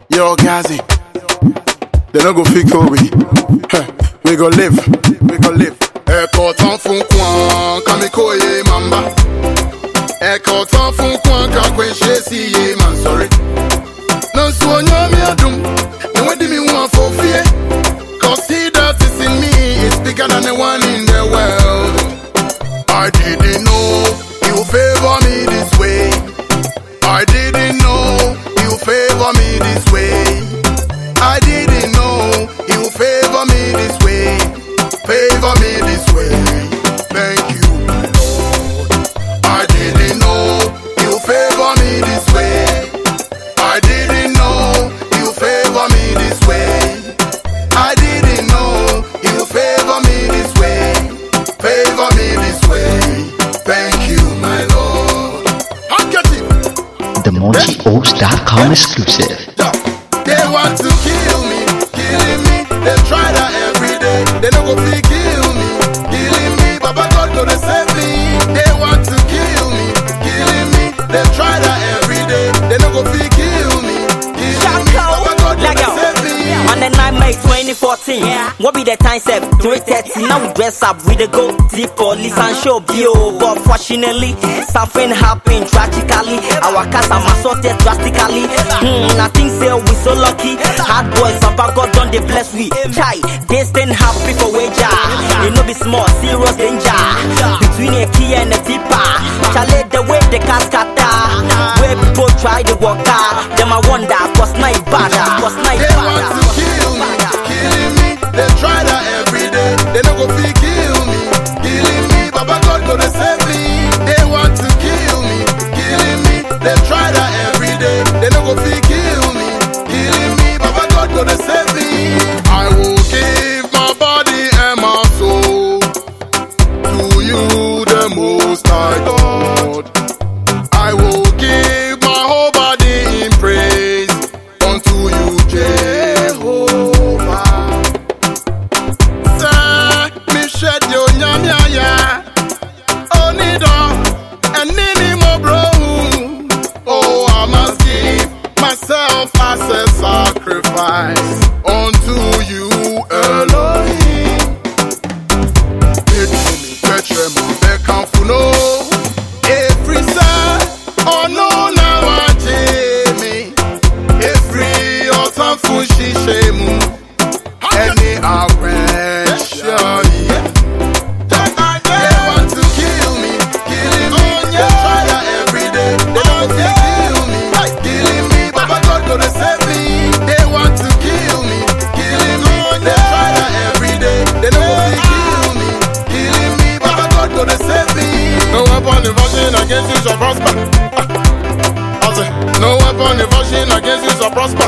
Yo, Gazi, they no go fake we. We go live, we go live. Eko tan fun kwan, kamiko ye mamba. Eko tan fun kwan, kakwen shesi ye man sorry. No so nyami adum, no wedi mi wan for fear. Cause he that is in me is bigger than the one in the world. I didn't know you favor me this way. I didn't know you favor me this way. I didn't know you favor me this way. Favor me this way. Thank you, my Lord. I didn't know you favor me this way. I didn't know you favor me this way. I didn't know you favor me this way. Favor me this way. Thank you, my Lord. The MontyOaks.com exclusive. They want to kill me, killing me. They try that every day. They no go fit kill me, killing me. Baba God gonna save me. They want to kill me, killing me. They try that every day. They no go fit kill me, killing me. Baba God gonna save me. On the 9 May 2014, what be the time set? 3:30. Now we dress up with the go deep police and show bio. But fortunately, something happened tragically. Our cars are assaulted drastically. Nothing say we so lucky. Hard boys, Papa God done the bless we. Chai, they stand happy for wager. They no be small, serious danger. Between a key and a tipper. Chale the way the cars scatter. Where people try to walk out. Them I wonder, cause night bad. Cause night They want to kill me, killing me. They try that every day. They no go fit kill me, killing me. Baba God gonna save me. They want to kill me, killing me. They try that every day. They no go fit kill me, killing me. Baba God gonna save me. I will give my body and my soul to you, the Most High God. I will give my whole body in praise unto you, Jehovah. Say, me shed your nyamya, onido, and nini mo bro. Oh, I must give myself as a sacrifice unto you, Elohim. Every side, oh no, now I Jamie. Every autumn fushi shemu. Any arrange. They want to kill me, killing me. They try that every day. They don't kill me, killing me. Baba God gonna save me. They want to kill me, killing me. They try that every day. They don't kill me, killing me. Baba God gonna save me. No weapon diversion against you shall prosper. I say, no weapon diversion against you shall prosper.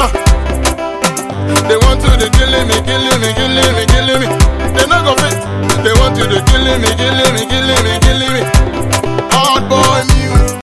They want to the killing me, killing me, killing me, killing me. They not gonna fit. They want to the killing me, killing me, killing me, killing me.